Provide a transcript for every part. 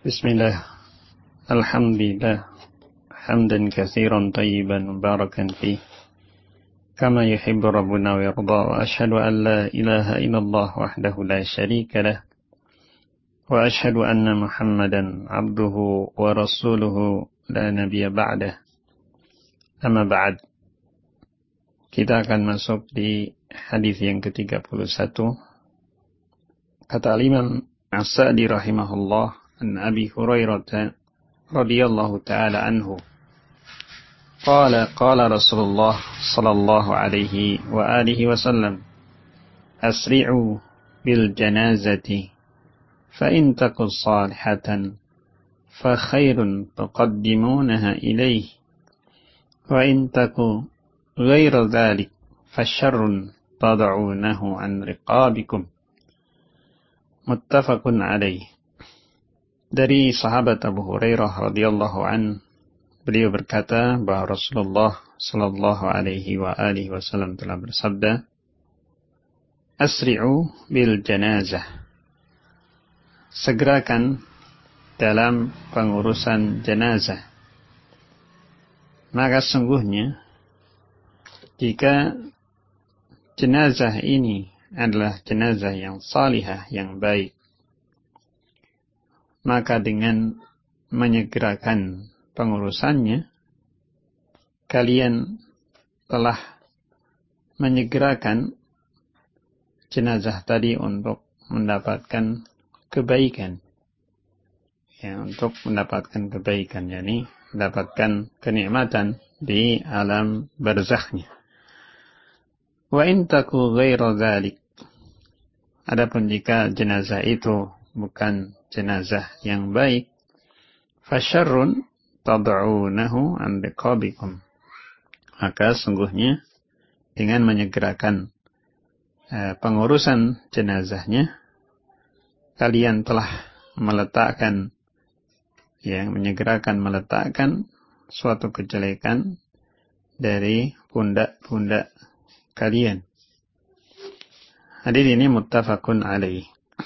Bismillah, alhamdulillah, hamdan katsiran tayyiban mubarakan fih, kama yuhibbu rabbuna wa yarda, wa ashhadu an la ilaha illallah wahdahu la syarika lah, wa ashhadu anna Muhammadan abduhu wa rasuluhu la nabiyya ba'dah. Amma ba'd, kita akan masuk di hadis yang ke-31. Kata Imam As-Sa'di rahimahullah, an Abi Hurairah radhiyallahu ta'ala anhu, qala Rasulullah sallallahu alaihi wa alihi wasallam, asri'u bil janazati fa in takun salihatan fa khairun tuqaddimunaha ilayhi wa in takun ghayra dhalik fa syarrun tad'unahu an riqabikum. Muttafaqun alaih. Dari sahabat Abu Hurairah radhiyallahu an, beliau berkata bahwa Rasulullah sallallahu alaihi wa alihi wasallam telah bersabda, asri'u bil janazah, segerakan dalam pengurusan jenazah. Maka sungguhnya jika jenazah ini adalah jenazah yang salihah, yang baik, maka dengan menyegerakan pengurusannya, kalian telah menyegerakan jenazah tadi untuk mendapatkan kebaikan. Ya, untuk mendapatkan kebaikan, yakni mendapatkan kenikmatan di alam barzakhnya. Wa in taku ghairu dzalik, adapun jika jenazah itu bukan jenazah yang baik, fasyarrun tad'unahu an riqabikum, maka sungguhnya dengan menyegerakan pengurusan jenazahnya, kalian telah meletakkan, menyegerakan meletakkan suatu kejelekan dari pundak-pundak kalian. Hadis ini muttafaqun alaih.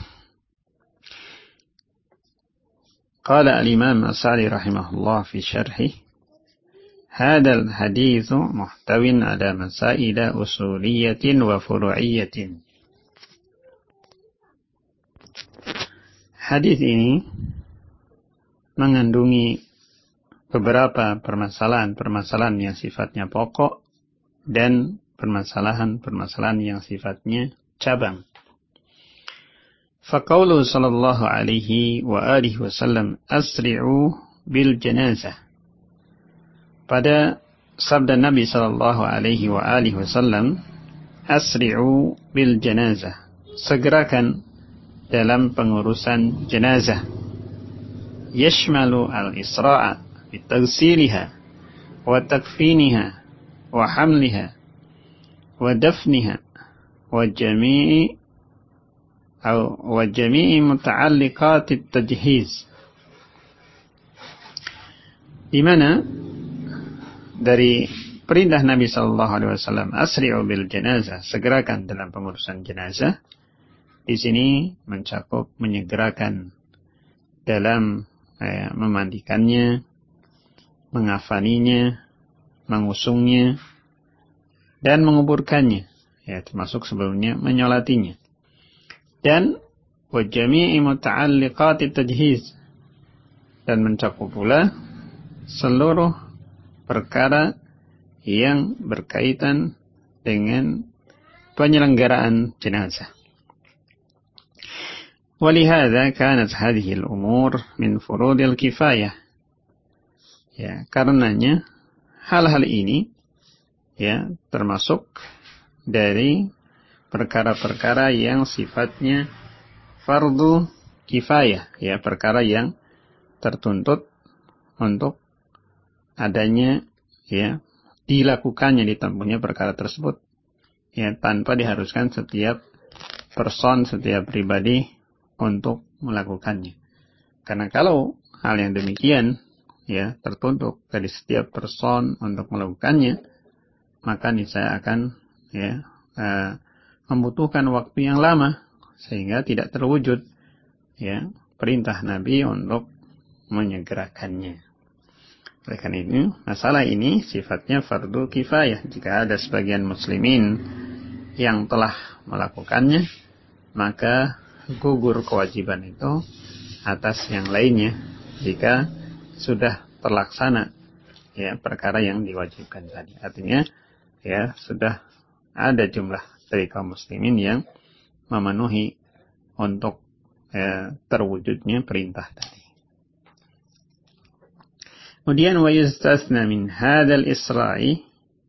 Qala al-Imam As-Sa'di rahimahullah fi syarhih, hadha al-hadits muhtawin ala masail usuliyatin wa furu'iyatin. Hadis ini mengandungi beberapa permasalahan-permasalahan yang sifatnya pokok dan permasalahan-permasalahan yang sifatnya cabang. Faqauluhu sallallahu alaihi wa alihi wasallam, asri'u bil janazah. Pada sabda Nabi sallallahu alaihi wa alihi wasallam, asri'u bil janazah, segerakan dalam pengurusan jenazah. Yashmalu al-isra'a bitaghsiliha wa takfiniha wa hamliha wa dafniha wa jami'i muta'alliqat at-tajhiz. Di mana dari perintah Nabi sallallahu alaihi wasallam, asri'u bil janazah, segerakan dalam pengurusan jenazah, di sini mencakup menyegerakan dalam memandikannya, mengafaninya, mengusungnya, dan menguburkannya, termasuk sebelumnya menyolatinya. Dan wa jami'i muta'alliqat at-tajhiz, dan mencakup pula seluruh perkara yang berkaitan dengan penyelenggaraan jenazah. Walihada kanat hadhihi al-umur min furudil kifayah. Karenanya hal-hal ini termasuk dari perkara-perkara yang sifatnya fardu kifayah, perkara yang tertuntut untuk adanya, dilakukannya, ditempuhnya perkara tersebut, tanpa diharuskan setiap person, setiap pribadi untuk melakukannya. Karena kalau hal yang demikian tertuntut dari setiap person untuk melakukannya, maka niscaya akan membutuhkan waktu yang lama sehingga tidak terwujud perintah Nabi untuk menyegerakannya. Oleh karena itu, masalah ini sifatnya fardu kifayah. Jika ada sebagian muslimin yang telah melakukannya, maka gugur kewajiban itu atas yang lainnya jika sudah terlaksana ya perkara yang diwajibkan tadi. Artinya ya sudah ada jumlah dari kaum muslimin yang memenuhi untuk terwujudnya perintah tadi. Kemudian wa yustasna min hadzal isra'i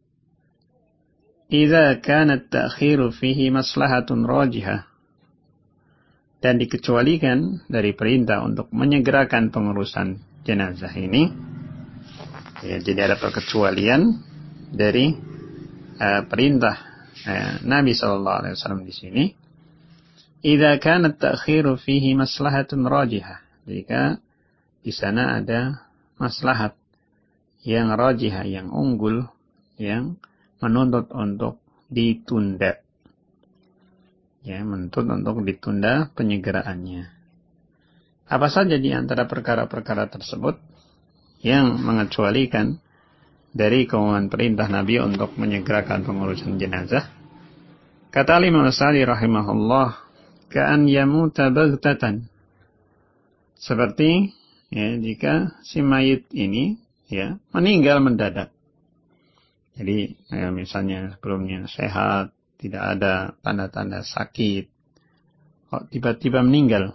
idza kana at-ta'khiru fihi maslahatun rajihah. Dan dikecualikan dari perintah untuk menyegerakan pengurusan jenazah ini. Ya, jadi ada perkecualian dari perintah Nabi SAW di sini. Idza kana at-ta'khiru fihi maslahatun rajihah. Jika di sana ada maslahat yang rajihah, yang unggul, yang menuntut untuk ditunda. Ya, menuntut untuk ditunda penyegeraannya. Apa saja di antara perkara-perkara tersebut yang mengecualikan dari keumuman perintah Nabi untuk menyegerakan pengurusan jenazah? Kata Imam Sa'di rahimahullah, ka'an yamuta baghtatan. Seperti ya, jika si mayit ini ya meninggal mendadak. Jadi ya, misalnya sebelumnya sehat, tidak ada tanda-tanda sakit, kok tiba-tiba meninggal.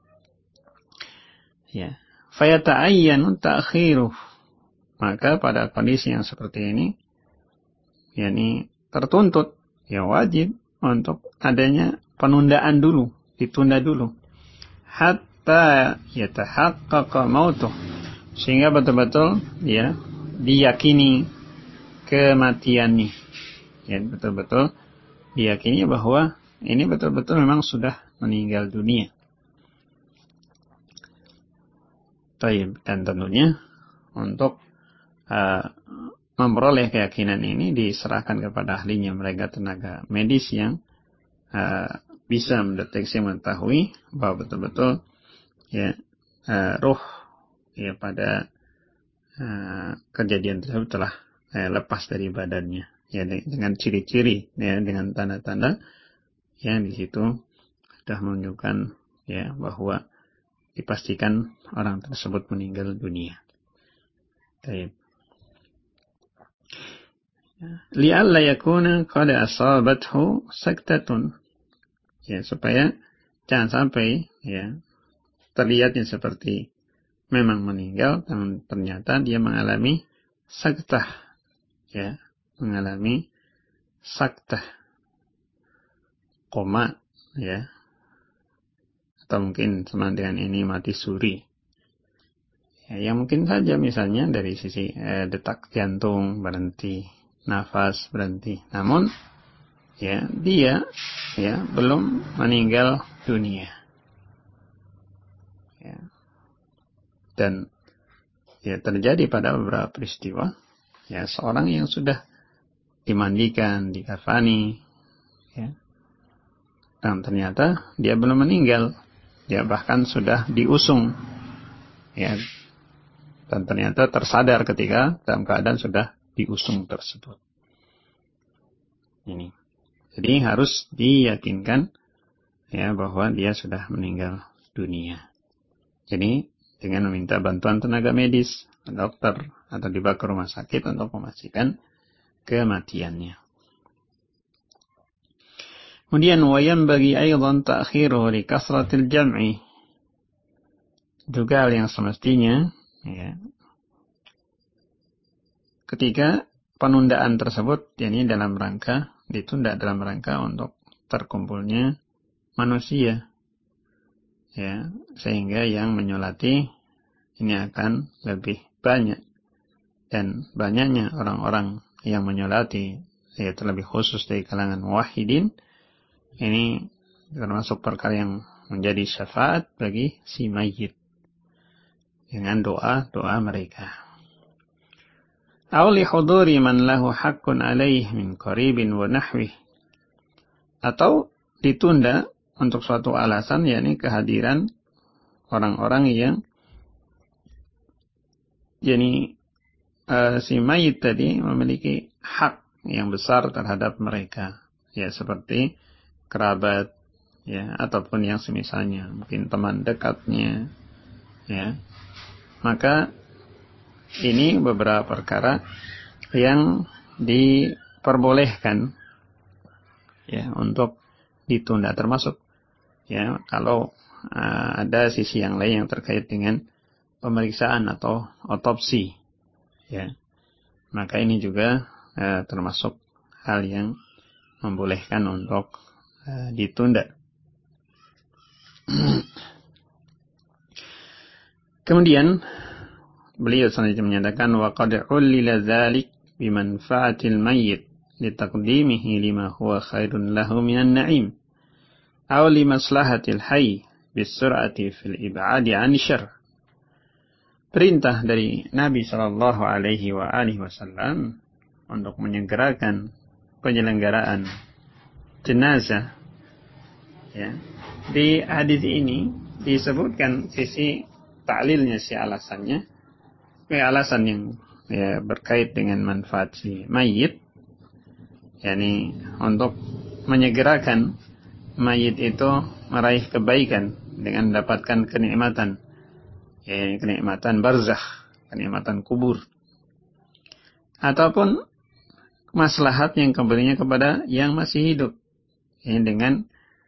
Ya, fayata'ayyanu ta'khiruh. Maka pada kondisi yang seperti ini, yakni tertuntut, ya wajib untuk adanya penundaan dulu, ditunda dulu. Hatta yatahaqqaqa mautuh. Sehingga betul-betul ya diyakini kematiannya. Ya, betul-betul diyakini bahwa ini betul-betul memang sudah meninggal dunia. Dan tentunya untuk memperoleh keyakinan ini diserahkan kepada ahlinya, mereka tenaga medis yang bisa mendeteksi, mengetahui bahwa betul-betul ya ruh ya pada kejadian tersebut telah lepas dari badannya. Ya, dengan ciri-ciri, ya, dengan tanda-tanda yang di situ sudah menunjukkan ya bahwa dipastikan orang tersebut meninggal dunia. Baik. Li'alla yakuna qad asabathu saktatun. Ya, supaya jangan sampai ya terlihatnya seperti memang meninggal, namun ternyata dia mengalami saktah. Ya, mengalami saktah, koma, ya, atau mungkin sama dengan ini mati suri. Ya, yang mungkin saja misalnya dari sisi detak jantung berhenti, nafas berhenti, namun ya dia ya belum meninggal dunia. Ya. Dan ya terjadi pada beberapa peristiwa, ya seorang yang sudah dimandikan, dikafani, ya, dan ternyata dia belum meninggal, dia bahkan sudah diusung, ya, dan ternyata tersadar ketika dalam keadaan sudah diusung tersebut. Ini, jadi harus diyakinkan, ya, bahwa dia sudah meninggal dunia. Jadi dengan meminta bantuan tenaga medis, dokter, atau dibawa ke rumah sakit untuk memastikan kematiannya. Kemudian wayam bagi aydan ta'khiruhu li kasratil jam'i. Juga hal yang semestinya ya, ketika penundaan tersebut yakni dalam rangka ditunda dalam rangka untuk terkumpulnya manusia. Ya, sehingga yang menyolati ini akan lebih banyak, dan banyaknya orang-orang yang menyolati, yaitu lebih khusus dari kalangan muwahhidin, ini termasuk perkara yang menjadi syafaat bagi si mayit dengan doa-doa mereka. Aw li huduri man lahu haqqun alaih min qaribin wa nahwih. Atau ditunda untuk suatu alasan, yakni kehadiran orang-orang yang Jadi si mayit tadi memiliki hak yang besar terhadap mereka, ya seperti kerabat, ya ataupun yang semisalnya, mungkin teman dekatnya, ya. Maka ini beberapa perkara yang diperbolehkan, ya untuk ditunda, termasuk ya kalau ada sisi yang lain yang terkait dengan pemeriksaan atau otopsi, ya maka ini juga termasuk hal yang membolehkan untuk ditunda. Kemudian beliau selanjutnya menyatakan wa qad ulila dzalik bimanfaatil mayyit litaqdimihi lima huwa khairun lahu minan na'im aw limaslahatil hayy bisur'ati fil ib'adi 'an syarr. Perintah dari Nabi sallallahu alaihi wasallam untuk menyegerakan penyelenggaraan jenazah, ya. Di hadis ini disebutkan sisi taklilnya, si alasannya, alasan yang ya berkait dengan manfaat si mayit, yakni untuk menyegerakan mayit itu meraih kebaikan dengan mendapatkan kenikmatan, ya kenikmatan barzakh, kenikmatan kubur, ataupun maslahat yang kembalinya kepada yang masih hidup, ya, dengan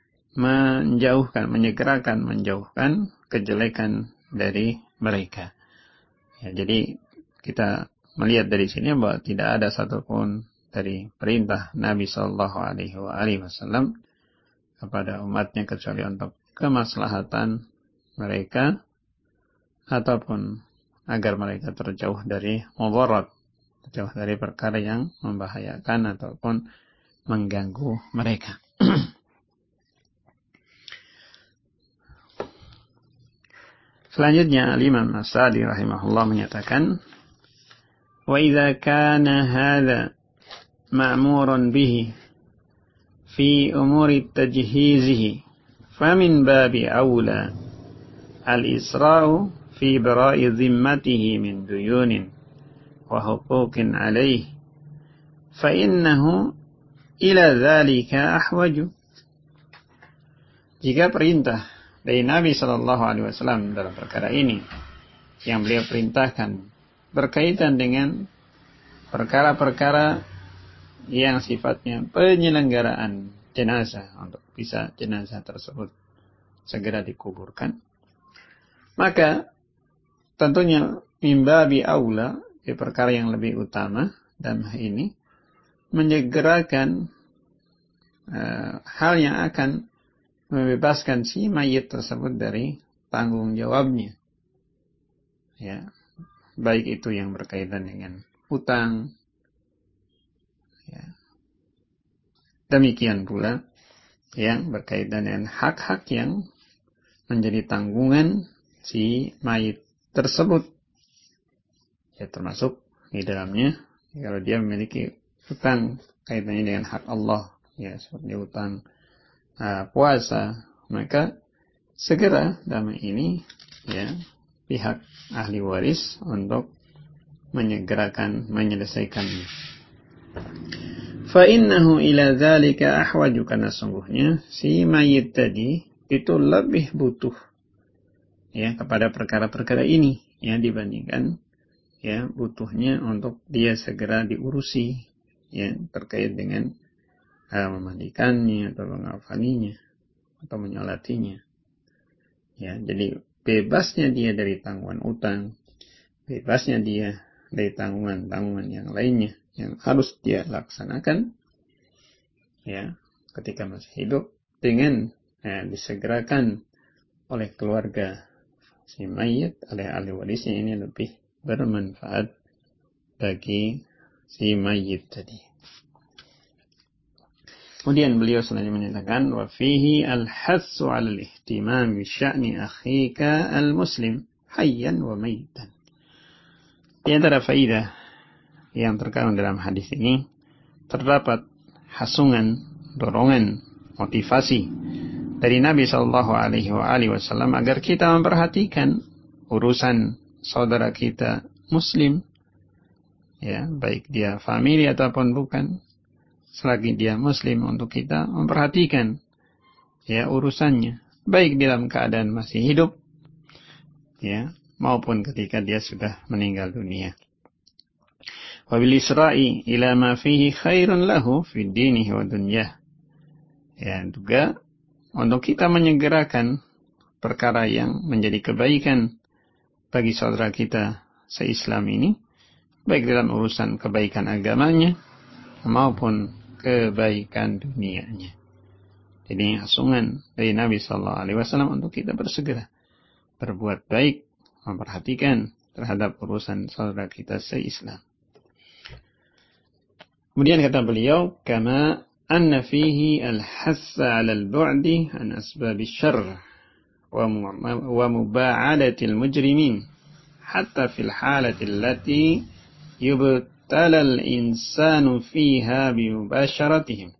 menjauhkan kejelekan dari mereka. Ya, jadi kita melihat dari sini bahwa tidak ada satupun dari perintah Nabi Shallallahu Alaihi Wasallam kepada umatnya kecuali untuk kemaslahatan mereka ataupun agar mereka terjauh dari mudarat, terjauh dari perkara yang membahayakan ataupun mengganggu mereka. Selanjutnya Imam As-Sa'di rahimahullah menyatakan, wa idza kana hadza ma'muran bihi fi umuri tajhizihi famin babi aula al-isra'u fi bara'i dhimmatihi min duyunin wa huquqin alayhi fa innahu ila dzalika ahwaju. Jika perintah dari Nabi Shallallahu Alaihi Wasallam dalam perkara ini yang beliau perintahkan berkaitan dengan perkara-perkara yang sifatnya penyelenggaraan jenazah untuk bisa jenazah tersebut segera dikuburkan, maka tentunya mimbabi aula, di perkara yang lebih utama dalam hal ini menyegerakan hal yang akan membebaskan si mayit tersebut dari tanggung jawabnya, ya, baik itu yang berkaitan dengan hutang, ya. Demikian pula yang berkaitan dengan hak-hak yang menjadi tanggungan si mayit tersebut, ya, termasuk di dalamnya kalau dia memiliki hutang kaitannya dengan hak Allah, ya, seperti hutang puasa, maka segera dalam ini, ya, pihak ahli waris untuk menyelesaikannya. Fa innahu ila dzalika ahwaju, karena sungguhnya si mayit tadi itu lebih butuh, ya, kepada perkara-perkara ini, ya, dibandingkan, ya, butuhnya untuk dia segera diurusi, ya, terkait dengan memandikannya atau mengafaninya atau menyolatinya, ya. Jadi bebasnya dia dari tanggungan utang, bebasnya dia dari tanggungan-tanggungan yang lainnya yang harus dia laksanakan, ya, ketika masih hidup, dengan disegerakan oleh keluarga si mayit, oleh ahli warisnya, ini lebih bermanfaat bagi si mayit tadi. Kemudian beliau selanjutnya menyatakan, wa fihi al-hassu 'ala al-ihtimam bi sya'ni akhika al-muslim hayyan wa maitan. Di antara faedah yang terkandung dalam hadis ini terdapat hasungan, dorongan, motivasi dari Nabi Shallallahu Alaihi Wasallam agar kita memperhatikan urusan saudara kita muslim, ya, baik dia famili ataupun bukan, selagi dia muslim, untuk kita memperhatikan ya urusannya, baik dalam keadaan masih hidup, ya, maupun ketika dia sudah meninggal dunia. Wa bil isra'i ila ma fihi khairun lahu fi dinihi wa dunyah. Ya, juga untuk kita menyegerakan perkara yang menjadi kebaikan bagi saudara kita se-Islam ini, baik dalam urusan kebaikan agamanya maupun kebaikan dunianya. Jadi hasungan dari Nabi Sallallahu Alaihi Wasallam untuk kita bersegera berbuat baik, memperhatikan terhadap urusan saudara kita se-Islam. Kemudian kata beliau, kama anna fihi al-hassa 'ala al-bu'di an asbab asy-syarr wa muba'adati al-mujrimin hatta fil halati allati yubtala al-insanu fiha bi mubasyaratihim.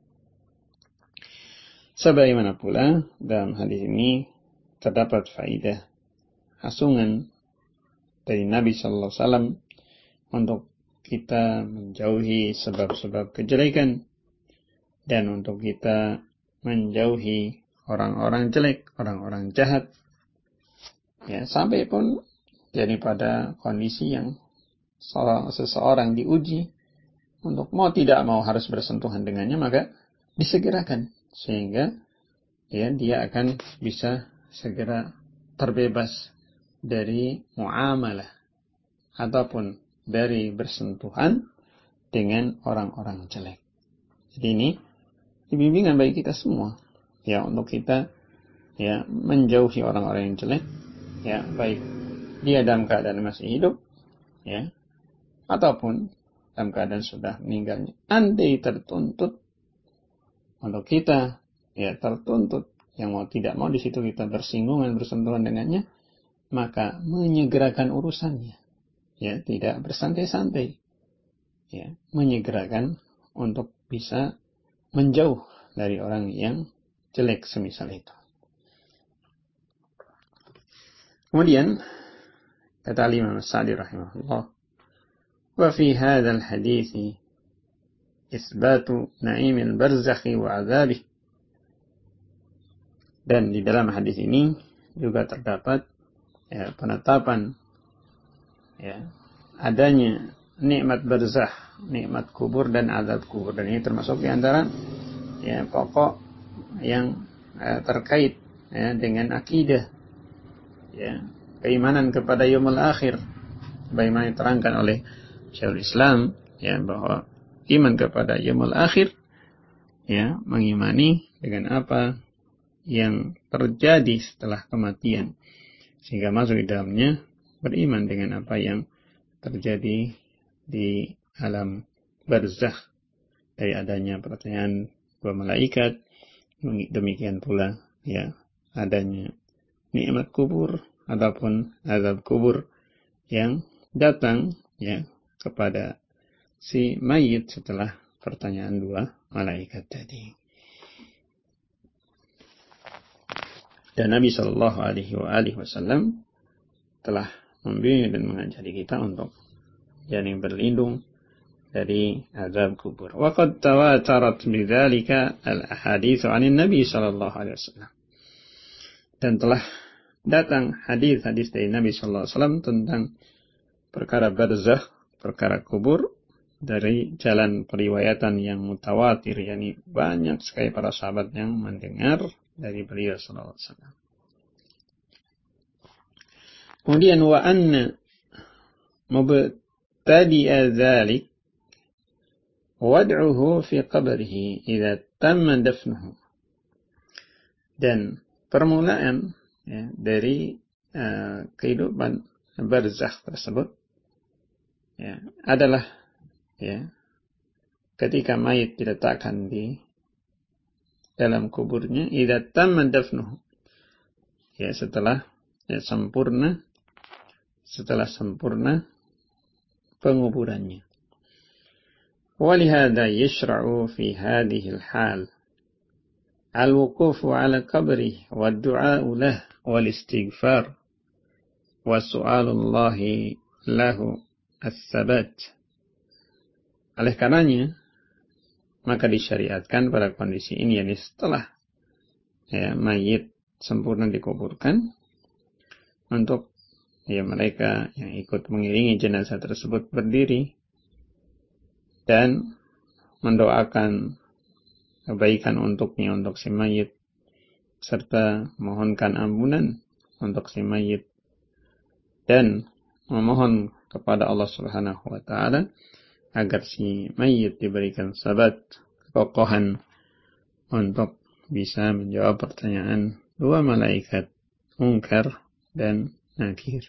Sebagaimana pula dalam hadis ini terdapat faedah hasungan dari Nabi sallallahu alaihi wasallam untuk kita menjauhi sebab-sebab kejelekan dan untuk kita menjauhi orang-orang jelek, orang-orang jahat. Ya, sampai pun jadi pada kondisi yang seseorang diuji untuk mau tidak mau harus bersentuhan dengannya, maka disegerakan sehingga ya dia akan bisa segera terbebas dari muamalah ataupun dari bersentuhan dengan orang-orang jelek. Jadi ini bimbingan bagi kita semua, ya, untuk kita ya menjauhi orang-orang yang jelek, ya, baik dia dalam keadaan masih hidup, ya, ataupun dalam keadaan sudah meninggalnya. Andai tertuntut untuk kita, ya, tertuntut yang mau tidak mau di situ kita bersinggungan, bersentuhan dengannya, maka menyegerakan urusannya. Ya, tidak bersantai-santai. Ya, menyegerakan untuk bisa menjauh dari orang yang jelek semisal itu. Kemudian kata Imam As-Sa'di rahimahullah, wa fi hadzal hadits isbatu na'imil barzakhi wa 'adzabihi. Dan di dalam hadis ini juga terdapat ya, penetapan ya, adanya nikmat barzakh, nikmat kubur dan azab kubur, dan ini termasuk di antara ya pokok yang terkait ya, dengan akidah, ya, keimanan kepada yaumul akhir, bagaimana diterangkan oleh Syekhul Islam ya, bahwa iman kepada yaumul akhir ya mengimani dengan apa yang terjadi setelah kematian, sehingga masuk di dalamnya beriman dengan apa yang terjadi di alam barzakh dari adanya pertanyaan dua malaikat, demikian pula ya adanya nikmat kubur ataupun azab kubur yang datang ya kepada si mayit setelah pertanyaan dua malaikat tadi. Dan Nabi Shallallahu Alaihi Wasallam telah membimbing dan mengajari kita untuk yakni berlindung dari azab kubur. Wa qad tawatarat bidzalika al-ahadits 'anil Nabi sallallahu alaihi wasallam. Dan telah datang hadis-hadis dari Nabi sallallahu alaihi wasallam tentang perkara barzakh, perkara kubur dari jalan periwayatan yang mutawatir, yakni banyak sekali para sahabat yang mendengar dari beliau sallallahu alaihi wasallam. Kemudian wa anna mubtadi'a dzalik wad'uhu fi qabrihi idza tamma dafnuhu. Dan permulaan ya, dari kehidupan barzakh tersebut ya, adalah ya, ketika mayit diletakkan di dalam kuburnya, idza tamma dafnuhu, ya, setelah sempurna penguburannya. ولهذا يشرع في هذه الحال الوقوف على قبره والدعاء له والاستغفار وسؤال الله lahu as-sabat. Oleh karenanya, maka disyariatkan pada kondisi ini, yakni setelah mayit sempurna dikuburkan, untuk mereka yang ikut mengiringi jenazah tersebut berdiri dan mendoakan kebaikan untuknya, untuk si mayit, serta mohonkan ampunan untuk si mayit, dan memohon kepada Allah Subhanahu wa Ta'ala agar si mayit diberikan sabat, kekokohan untuk bisa menjawab pertanyaan dua malaikat Munkar dan Nakir.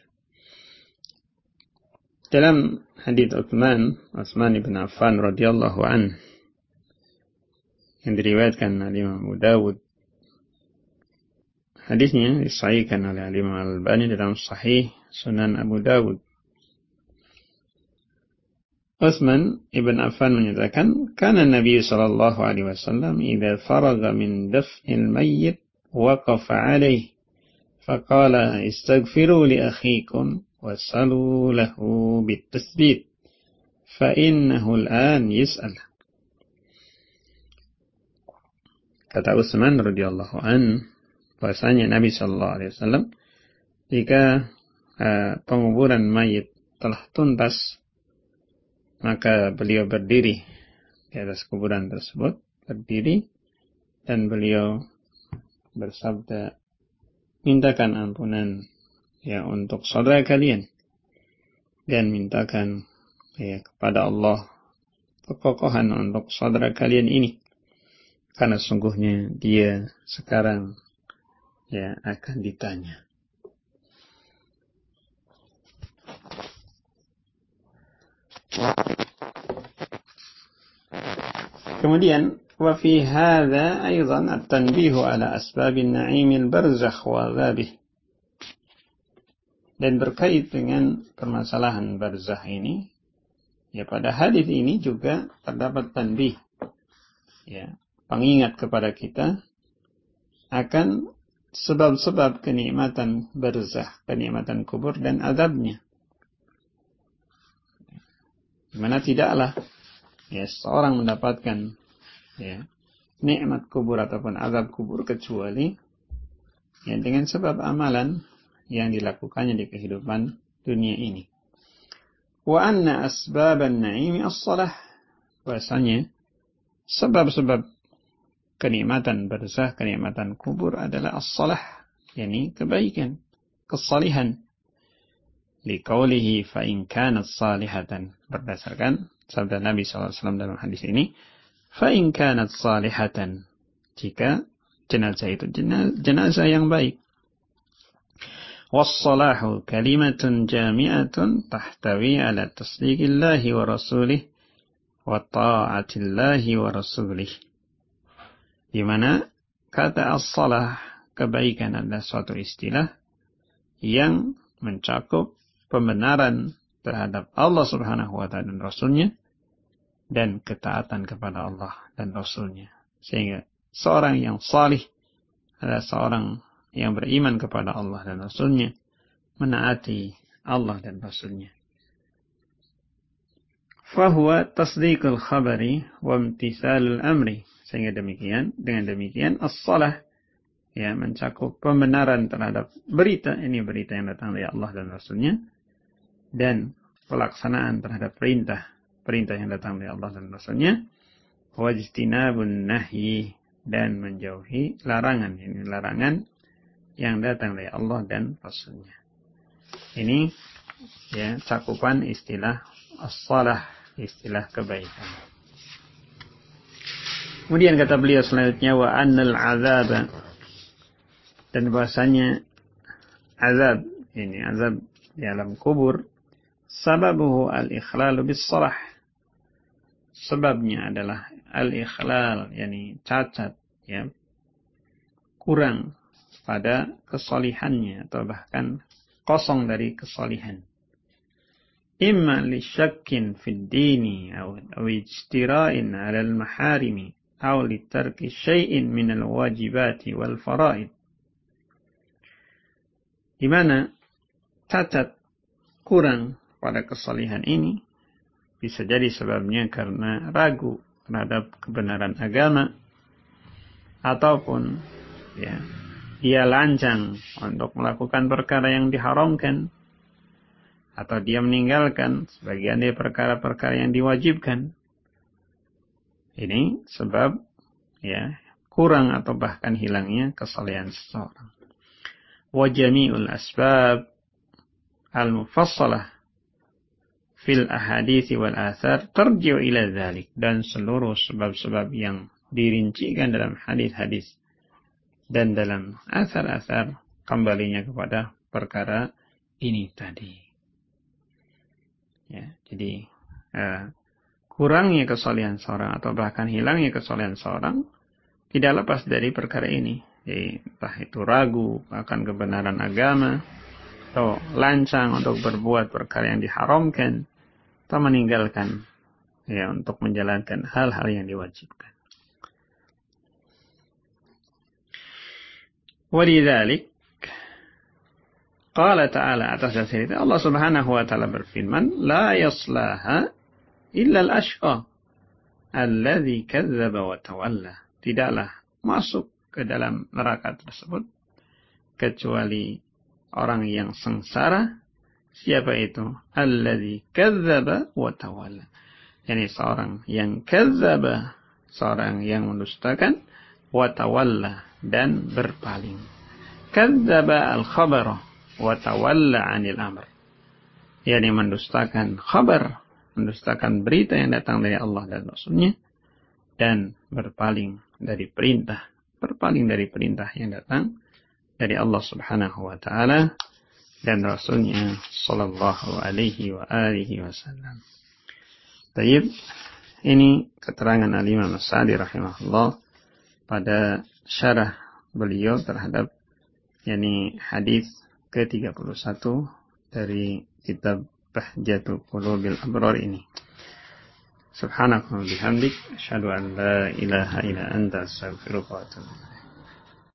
Dalam hadits Utsman bin Affan radhiyallahu an yang diriwayatkan oleh Imam Abu Dawud, hadisnya disahihkan oleh Imam Al-Albani dalam Sahih Sunan Abu Dawud. Utsman ibn Affan menyatakan, "Kana Nabi sallallahu alaihi wasallam idza faraga min daf'il mayyit waqafa 'alaihi faqala istaghfiru li akhikum wasalu lahu bit-tasbit fa innahu al-an yus'al." Kata Utsman radhiyallahu an, bahwasanya Nabi sallallahu alaihi wasallam jika penguburan mayit telah tuntas, maka beliau berdiri di atas kuburan tersebut, berdiri, dan beliau bersabda, mintakan ampunan untuk saudara kalian, dan mintakan kepada Allah kekokohan untuk saudara kalian ini, karena sungguhnya dia sekarang akan ditanya. Kemudian wa fi hadza aidan at-tanbih ala asbab an-na'im al-barzakh wa adhabih. Dan berkait dengan permasalahan barzakh ini, pada hadis ini juga terdapat tanbih, pengingat kepada kita akan sebab-sebab kenikmatan barzakh, kenikmatan kubur dan azabnya. Di mana tidaklah seorang mendapatkan nikmat kubur ataupun azab kubur kecuali dengan sebab amalan yang dilakukannya di kehidupan dunia ini. Wa anna asbaban na'imi as-salah. Bahasanya sebab-sebab kenikmatan barzakh, kenikmatan kubur adalah as-salah, yakni kebaikan, kesalihan. Liqaulihi fa in kanat salihatan, berdasarkan sabda Nabi SAW dalam hadis ini, fa in kanat salihatan, jika jenazah itu jenazah yang baik. Was-salahu kalimatun jami'atun tahtawi ala tasdiqillahi wa rasulih wa ta'atillahi wa rasulih. Di mana kata as-salah, kebaikan, adalah suatu istilah yang mencakup pembenaran terhadap Allah Subhanahu wa Ta'ala dan Rasulnya, dan ketaatan kepada Allah dan Rasulnya. Sehingga seorang yang salih adalah seorang yang beriman kepada Allah dan Rasulnya, menaati Allah dan Rasulnya. Fahuwa tasdiqul khabari wa imtithalul amri. Sehingga dengan demikian as-salah mencakup pembenaran terhadap berita, ini berita yang datang dari Allah dan Rasulnya, dan pelaksanaan terhadap perintah yang datang dari Allah dan Rasulnya, wajtinabun nahyi, dan menjauhi larangan, ini larangan yang datang dari Allah dan Rasulnya. Ini cakupan istilah as-salah, istilah kebaikan. Kemudian kata beliau selanjutnya, wa annal azab, dan bahasanya azab, ini azab di alam kubur, sababuhu al-ikhlal bis-salah. Sebabnya adalah al-ikhlal, yakni cacat, kurang pada kesalihannya, atau bahkan kosong dari kesalihan. Imma li syakkin fid dini aw ijtira'in 'ala al-maharimi aw li tarki syai'in min al-wajibati wal fara'id. Di mana cacat kurang kepada kesalihan ini bisa jadi sebabnya karena ragu terhadap kebenaran agama, ataupun ya, dia lancang untuk melakukan perkara yang diharamkan, atau dia meninggalkan sebagian dari perkara-perkara yang diwajibkan. Ini sebab ya kurang atau bahkan hilangnya kesalehan seseorang. Wa jami'ul asbab al-mufassalah fil ahadithi wal athar tarji'u ila dzalik, dan seluruh sebab-sebab yang dirincikan dalam hadis-hadis dan dalam athar-athar kembalinya kepada perkara ini tadi. Ya, jadi kurangnya kesalehan seorang atau bahkan hilangnya kesalehan seorang tidak lepas dari perkara ini. Jadi, entah itu ragu akan kebenaran agama, atau lancang untuk berbuat perkara yang diharamkan, atau meninggalkan ya untuk menjalankan hal-hal yang diwajibkan. Walidzalik qala ta'ala, atas dasar itu Allah Subhanahu wa taala berfirman, la yaslaha illa al-ashqa alladzi kadzdzaba wa tawalla. Tidaklah masuk ke dalam neraka tersebut kecuali orang yang sengsara. Siapa itu? Alladzi kadzdzaba wa tawalla. Yani seorang yang kadzdzaba, seorang yang mendustakan, wa tawalla, dan berpaling. Kadzdzaba al-khabara wa tawalla 'anil amr. Yani mendustakan khabar, mendustakan berita yang datang dari Allah dan Rasul-Nya, dan berpaling dari perintah, berpaling dari perintah yang datang dari Allah Subhanahu wa taala dan Rasul-Nya sallallahu alaihi wa alihi wasallam. Baik, ini keterangan Al-Imam As-Sa'di rahimahullah pada syarah beliau terhadap yakni hadis ke-31 dari kitab Bahjatul Qulubil Abrar ini. Subhanakallahumma bihamdik, asyhadu an la ilaha illa anta, astaghfiruka wa atubu ilaik.